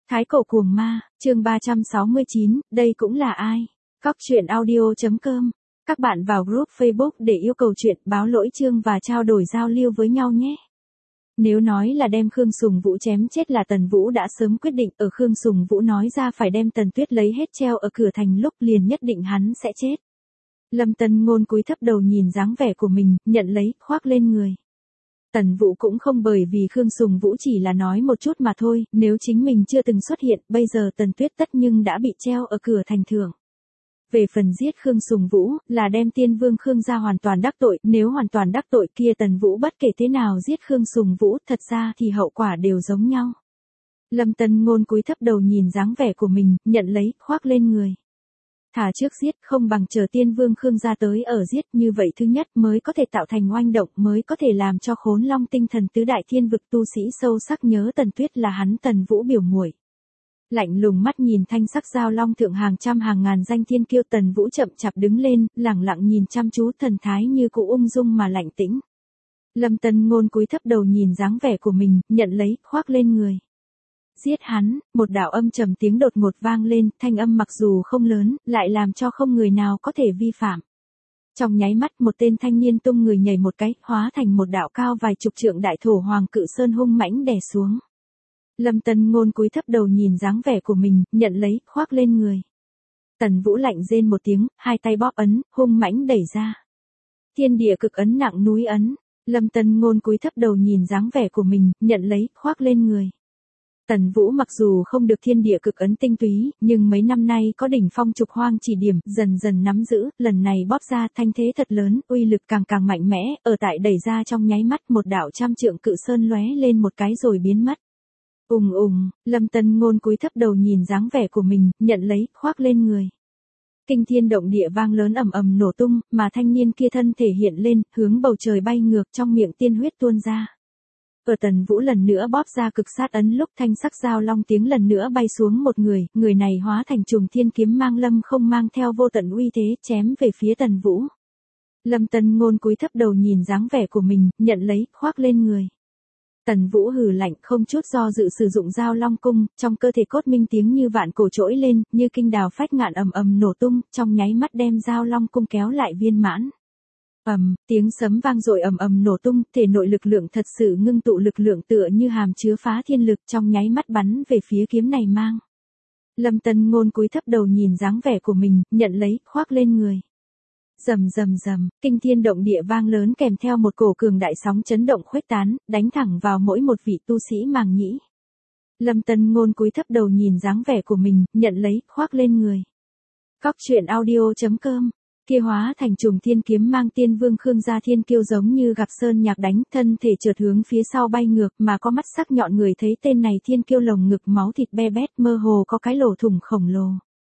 Thái cổ cuồng ma, chương 369, đây cũng là ai? Cóc truyện audio.com. Các bạn vào group Facebook để yêu cầu chuyện, báo lỗi chương và trao đổi giao lưu với nhau nhé. Nếu nói là đem Khương Sùng Vũ chém chết là Tần Vũ đã sớm quyết định, ở Khương Sùng Vũ nói ra phải đem Tần Tuyết lấy hết treo ở cửa thành lúc liền nhất định hắn sẽ chết. Lâm Tân Ngôn cúi thấp đầu nhìn dáng vẻ của mình, nhận lấy, khoác lên người. Tần Vũ cũng không bởi vì Khương Sùng Vũ chỉ là nói một chút mà thôi, nếu chính mình chưa từng xuất hiện, bây giờ Tần Tuyết tất nhưng đã bị treo ở cửa thành thượng. Về phần giết Khương Sùng Vũ, là đem Tiên Vương Khương gia hoàn toàn đắc tội, nếu hoàn toàn đắc tội kia Tần Vũ bất kể thế nào giết Khương Sùng Vũ, thật ra thì hậu quả đều giống nhau. Lâm Tân Ngôn cúi thấp đầu nhìn dáng vẻ của mình, nhận lấy, khoác lên người. Thà trước giết không bằng chờ Tiên Vương Khương gia tới ở giết, như vậy thứ nhất mới có thể tạo thành oanh động, mới có thể làm cho Khốn Long tinh thần tứ đại thiên vực tu sĩ sâu sắc nhớ Tần Tuyết là hắn Tần Vũ biểu muội. Lạnh lùng mắt nhìn thanh sắc giao long thượng hàng trăm hàng ngàn danh thiên kiêu, Tần Vũ chậm chạp đứng lên, lẳng lặng nhìn chăm chú, thần thái như cũ ung dung mà lạnh tĩnh. Lâm Tân Ngôn cúi thấp đầu nhìn dáng vẻ của mình, nhận lấy, khoác lên người. Giết hắn, một đạo âm trầm tiếng đột ngột vang lên, thanh âm mặc dù không lớn, lại làm cho không người nào có thể vi phạm. Trong nháy mắt một tên thanh niên tung người nhảy một cái, hóa thành một đạo cao vài chục trượng đại thổ hoàng cự sơn hung mãnh đè xuống. Lâm Tân Ngôn cúi thấp đầu nhìn dáng vẻ của mình, nhận lấy, khoác lên người. Tần Vũ lạnh rên một tiếng, hai tay bóp ấn, hung mãnh đẩy ra. Thiên địa cực ấn nặng núi ấn. Lâm Tân Ngôn cúi thấp đầu nhìn dáng vẻ của mình, nhận lấy, khoác lên người. Tần Vũ mặc dù không được thiên địa cực ấn tinh túy, nhưng mấy năm nay có đỉnh phong trục hoang chỉ điểm, dần dần nắm giữ, lần này bóp ra thanh thế thật lớn, uy lực càng càng mạnh mẽ, ở tại đẩy ra trong nháy mắt một đạo trăm trượng cự sơn lóe lên một cái rồi biến mất. Lâm Tân Ngôn cúi thấp đầu nhìn dáng vẻ của mình, nhận lấy, khoác lên người. Kinh thiên động địa vang lớn ầm ầm nổ tung, mà thanh niên kia thân thể hiện lên, hướng bầu trời bay ngược, trong miệng tiên huyết tuôn ra. Ở Tần Vũ lần nữa bóp ra cực sát ấn lúc thanh sắc giao long tiếng lần nữa bay xuống một người, người này hóa thành trùng thiên kiếm mang lâm không mang theo vô tận uy thế, chém về phía Tần Vũ. Lâm Tân Ngôn cúi thấp đầu nhìn dáng vẻ của mình, nhận lấy, khoác lên người. Tần Vũ hừ lạnh không chút do dự sử dụng giao long cung, trong cơ thể cốt minh tiếng như vạn cổ trỗi lên, như kinh đào phách ngạn ầm ầm nổ tung, trong nháy mắt đem giao long cung kéo lại viên mãn. Tiếng sấm vang dội ầm ầm nổ tung, thể nội lực lượng thật sự ngưng tụ, lực lượng tựa như hàm chứa phá thiên lực, trong nháy mắt bắn về phía kiếm này mang. Lâm Tân Ngôn cúi thấp đầu nhìn dáng vẻ của mình, nhận lấy, khoác lên người. Rầm rầm rầm, kinh thiên động địa vang lớn kèm theo một cổ cường đại sóng chấn động khuếch tán, đánh thẳng vào mỗi một vị tu sĩ màng nhĩ. Lâm Tân Ngôn cúi thấp đầu nhìn dáng vẻ của mình, nhận lấy, khoác lên người. Cóc truyện audio.com. Kia hóa thành trùng thiên kiếm mang Tiên Vương Khương gia thiên kiêu giống như gặp sơn nhạc đánh, thân thể chợt hướng phía sau bay ngược, mà có mắt sắc nhọn, người thấy tên này thiên kiêu lồng ngực máu thịt be bét, mơ hồ có cái lỗ thủng khổng lồ.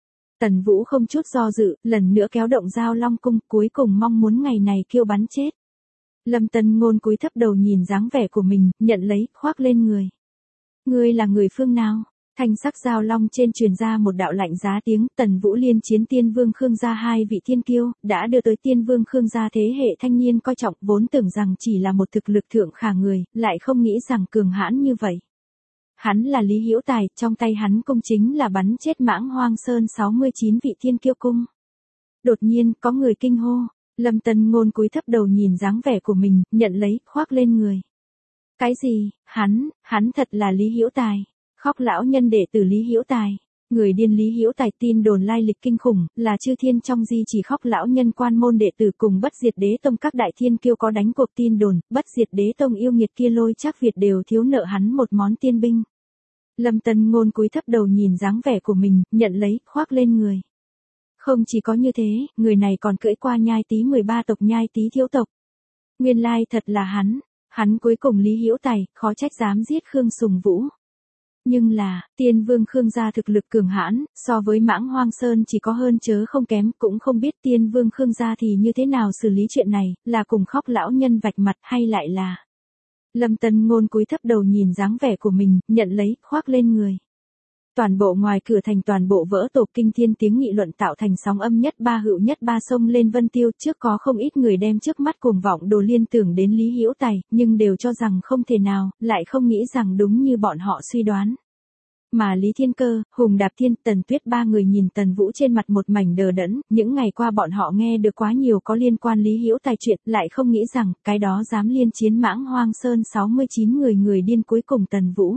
Tần Vũ không chút do dự, lần nữa kéo động giao long cung, cuối cùng mong muốn ngày này kiêu bắn chết. Lâm Tân Ngôn cúi thấp đầu nhìn dáng vẻ của mình, nhận lấy, khoác lên người. Ngươi là người phương nào? Thanh sắc giao long trên truyền ra một đạo lạnh giá tiếng, Tần Vũ liên chiến Tiên Vương Khương gia hai vị thiên kiêu, đã đưa tới Tiên Vương Khương gia thế hệ thanh niên coi trọng, vốn tưởng rằng chỉ là một thực lực thượng khả người, lại không nghĩ rằng cường hãn như vậy. Hắn là Lý Hữu Tài, trong tay hắn cung chính là bắn chết Mãng Hoang Sơn 69 vị thiên kiêu cung. Đột nhiên, có người kinh hô, Lâm Tân Ngôn cúi thấp đầu nhìn dáng vẻ của mình, nhận lấy, khoác lên người. Cái gì? Hắn thật là Lý Hữu Tài. Khóc lão nhân đệ tử Lý Hữu Tài. Người điên Lý Hữu Tài, tin đồn lai lịch kinh khủng, là chư thiên trong di chỉ Khóc lão nhân quan môn đệ tử cùng Bất Diệt Đế Tông các đại thiên kiêu có đánh cuộc, tin đồn, Bất Diệt Đế Tông yêu nghiệt kia Lôi Trác Việt đều thiếu nợ hắn một món tiên binh. Lâm Tân Ngôn cúi thấp đầu nhìn dáng vẻ của mình, nhận lấy, khoác lên người. Không chỉ có như thế, người này còn cưỡi qua nhai tý 13 tộc nhai tý thiếu tộc. Nguyên lai thật là hắn cuối cùng Lý Hữu Tài, khó trách dám giết Khương Sùng Vũ. Nhưng là, Tiên Vương Khương gia thực lực cường hãn, so với Mãng Hoang Sơn chỉ có hơn chớ không kém, cũng không biết Tiên Vương Khương gia thì như thế nào xử lý chuyện này, là cùng Khóc lão nhân vạch mặt hay lại là... Lâm Tân Ngôn cúi thấp đầu nhìn dáng vẻ của mình, nhận lấy, khoác lên người. Toàn bộ ngoài cửa thành toàn bộ vỡ tổ, kinh thiên tiếng nghị luận tạo thành sóng âm nhất ba hữu nhất ba sông lên vân tiêu, trước có không ít người đem trước mắt cuồng vọng đồ liên tưởng đến Lý Hữu Tài, nhưng đều cho rằng không thể nào, lại không nghĩ rằng đúng như bọn họ suy đoán. Mà Lý Thiên Cơ, Hùng Đạp Thiên, Tần Tuyết ba người nhìn Tần Vũ trên mặt một mảnh đờ đẫn, những ngày qua bọn họ nghe được quá nhiều có liên quan Lý Hữu Tài chuyện, lại không nghĩ rằng, cái đó dám liên chiến Mãng Hoang Sơn 69 người điên cuối cùng Tần Vũ.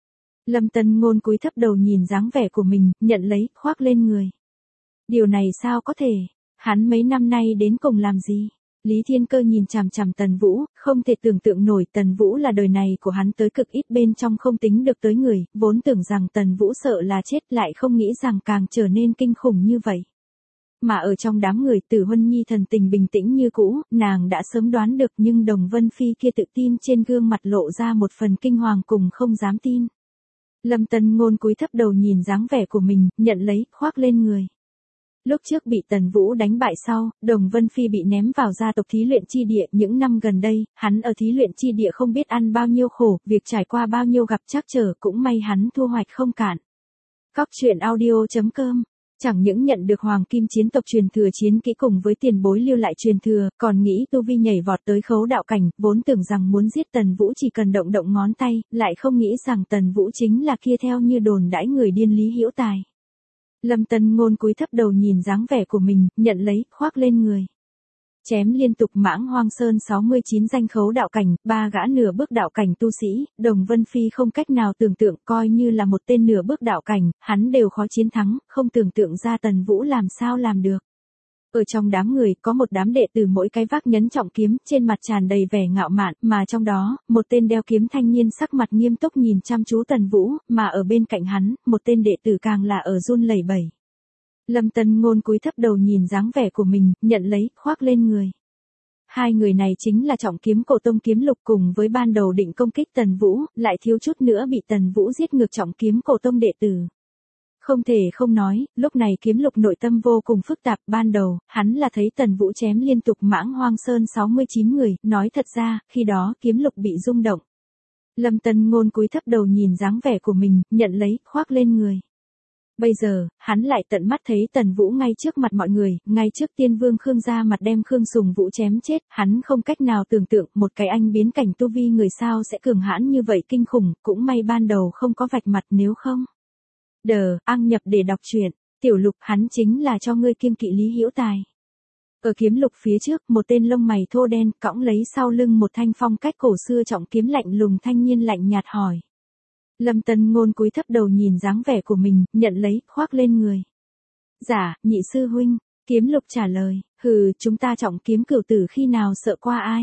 Lâm Tân Ngôn cúi thấp đầu nhìn dáng vẻ của mình, nhận lấy, khoác lên người. Điều này sao có thể? Hắn mấy năm nay đến cùng làm gì? Lý Thiên Cơ nhìn chằm chằm Tần Vũ, không thể tưởng tượng nổi Tần Vũ là đời này của hắn tới cực ít bên trong không tính được tới người, vốn tưởng rằng Tần Vũ sợ là chết lại không nghĩ rằng càng trở nên kinh khủng như vậy. Mà ở trong đám người Tử Huân Nhi thần tình bình tĩnh như cũ, nàng đã sớm đoán được nhưng Đồng Vân Phi kia tự tin trên gương mặt lộ ra một phần kinh hoàng cùng không dám tin. Lâm Tân Ngôn cúi thấp đầu nhìn dáng vẻ của mình, nhận lấy, khoác lên người. Lúc trước bị Tần Vũ đánh bại sau, Đồng Vân Phi bị ném vào gia tộc thí luyện chi địa, những năm gần đây, hắn ở thí luyện chi địa không biết ăn bao nhiêu khổ, việc trải qua bao nhiêu gặp trắc trở, cũng may hắn thu hoạch không cạn. Cóc truyện audio.com. Chẳng những nhận được Hoàng Kim chiến tộc truyền thừa chiến kỹ cùng với tiền bối lưu lại truyền thừa, còn nghĩ tu vi nhảy vọt tới khấu đạo cảnh, vốn tưởng rằng muốn giết Tần Vũ chỉ cần động động ngón tay, lại không nghĩ rằng Tần Vũ chính là kia theo như đồn đãi người điên Lý Hữu Tài. Lâm Tân Ngôn cúi thấp đầu nhìn dáng vẻ của mình, nhận lấy, khoác lên người. Chém liên tục Mãng Hoang Sơn 69 danh khấu đạo cảnh, 3 gã nửa bước đạo cảnh tu sĩ, Đồng Vân Phi không cách nào tưởng tượng, coi như là một tên nửa bước đạo cảnh, hắn đều khó chiến thắng, không tưởng tượng ra Tần Vũ làm sao làm được. Ở trong đám người, có một đám đệ tử mỗi cái vác nhẫn trọng kiếm, trên mặt tràn đầy vẻ ngạo mạn, mà trong đó, một tên đeo kiếm thanh niên sắc mặt nghiêm túc nhìn chăm chú Tần Vũ, mà ở bên cạnh hắn, một tên đệ tử càng là ở run lẩy bẩy. Lâm Tân Ngôn cúi thấp đầu nhìn dáng vẻ của mình, nhận lấy, khoác lên người. Hai người này chính là Trọng Kiếm Cổ Tông Kiếm Lục cùng với ban đầu định công kích Tần Vũ, lại thiếu chút nữa bị Tần Vũ giết ngược Trọng Kiếm Cổ Tông đệ tử. Không thể không nói, lúc này Kiếm Lục nội tâm vô cùng phức tạp, ban đầu, hắn là thấy Tần Vũ chém liên tục Mãng Hoang Sơn 69 người, nói thật ra, khi đó Kiếm Lục bị rung động. Lâm Tân Ngôn cúi thấp đầu nhìn dáng vẻ của mình, nhận lấy, khoác lên người. Bây giờ, hắn lại tận mắt thấy Tần Vũ ngay trước mặt mọi người, ngay trước Tiên Vương Khương ra mặt đem Khương Sùng Vũ chém chết, hắn không cách nào tưởng tượng một cái anh biến cảnh tu vi người sao sẽ cường hãn như vậy kinh khủng, cũng may ban đầu không có vạch mặt nếu không. Ăn nhập để đọc truyện, Tiểu Lục hắn chính là cho ngươi kiêng kỵ Lý Hữu Tài. Ở Kiếm Lục phía trước, một tên lông mày thô đen cõng lấy sau lưng một thanh phong cách cổ xưa trọng kiếm lạnh lùng thanh niên lạnh nhạt hỏi. Lâm Tân Ngôn cúi thấp đầu nhìn dáng vẻ của mình, nhận lấy, khoác lên người. Dạ, nhị sư huynh, Kiếm Lục trả lời, chúng ta Trọng Kiếm cửu tử khi nào sợ qua ai.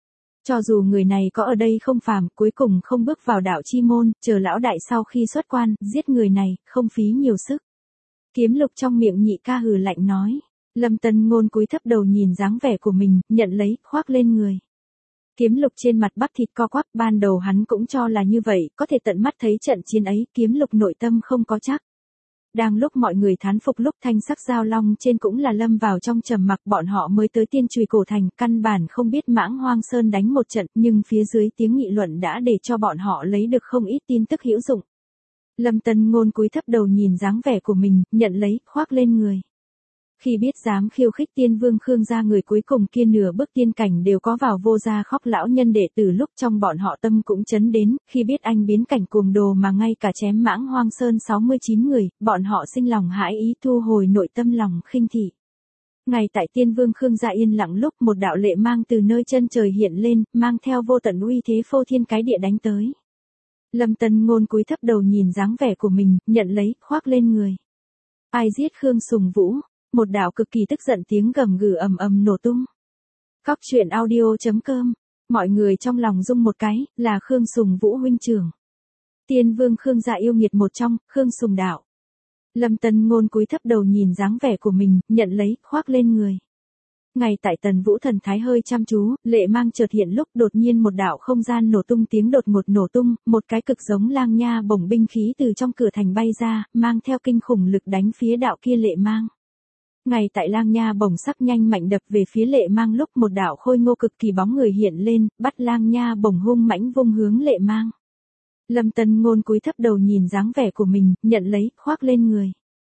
Cho dù người này có ở đây không phàm, cuối cùng không bước vào đạo chi môn, chờ lão đại sau khi xuất quan, giết người này, không phí nhiều sức. Kiếm Lục trong miệng nhị ca hừ lạnh nói. Lâm Tân Ngôn cúi thấp đầu nhìn dáng vẻ của mình, nhận lấy, khoác lên người. Kiếm Lục trên mặt bắp thịt co quắp, ban đầu hắn cũng cho là như vậy, có thể tận mắt thấy trận chiến ấy, Kiếm Lục nội tâm không có chắc. Đang lúc mọi người thán phục lúc thanh sắc giao long trên cũng là lâm vào trong trầm mặc, bọn họ mới tới Tiên Chùy Cổ Thành, căn bản không biết Mãng Hoang Sơn đánh một trận, nhưng phía dưới tiếng nghị luận đã để cho bọn họ lấy được không ít tin tức hữu dụng. Lâm Tân Ngôn cúi thấp đầu nhìn dáng vẻ của mình, nhận lấy, khoác lên người. Khi biết dám khiêu khích Tiên Vương Khương gia người cuối cùng kia nửa bước tiên cảnh đều có vào vô gia khóc lão nhân đệ tử lúc trong bọn họ tâm cũng chấn đến, khi biết anh biến cảnh cuồng đồ mà ngay cả chém Mãng Hoang Sơn 69 người, bọn họ sinh lòng hãi ý thu hồi nội tâm lòng khinh thị. Ngay tại Tiên Vương Khương gia yên lặng lúc một đạo lệ mang từ nơi chân trời hiện lên, mang theo vô tận uy thế phô thiên cái địa đánh tới. Lâm Tân Ngôn cúi thấp đầu nhìn dáng vẻ của mình, nhận lấy, khoác lên người. Ai giết Khương Sùng Vũ? Một đạo cực kỳ tức giận tiếng gầm gừ ầm ầm nổ tung. Cóc truyện audio.com. Mọi người trong lòng rung một cái, là Khương Sùng Vũ huynh trưởng. Tiên Vương Khương gia yêu nghiệt một trong, Khương Sùng đạo. Lâm Tân Ngôn cúi thấp đầu nhìn dáng vẻ của mình, nhận lấy, khoác lên người. Ngay tại Tần Vũ thần thái hơi chăm chú, lệ mang chợt hiện lúc đột nhiên một đạo không gian nổ tung tiếng đột ngột nổ tung, một cái cực giống lang nha bổng binh khí từ trong cửa thành bay ra, mang theo kinh khủng lực đánh phía đạo kia lệ mang. Ngay tại lang nha bổng sắc nhanh mạnh đập về phía lệ mang lúc một đạo khôi ngô cực kỳ bóng người hiện lên, bắt lang nha bổng hung mãnh vung hướng lệ mang. Lâm Tân Ngôn cúi thấp đầu nhìn dáng vẻ của mình, nhận lấy, khoác lên người.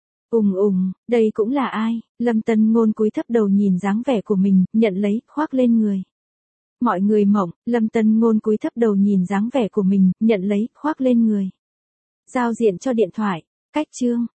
Đây cũng là ai? Lâm Tân Ngôn cúi thấp đầu nhìn dáng vẻ của mình, nhận lấy, khoác lên người. Mọi người mộng, Lâm Tân Ngôn cúi thấp đầu nhìn dáng vẻ của mình, nhận lấy, khoác lên người. Giao diện cho điện thoại. Cách chương.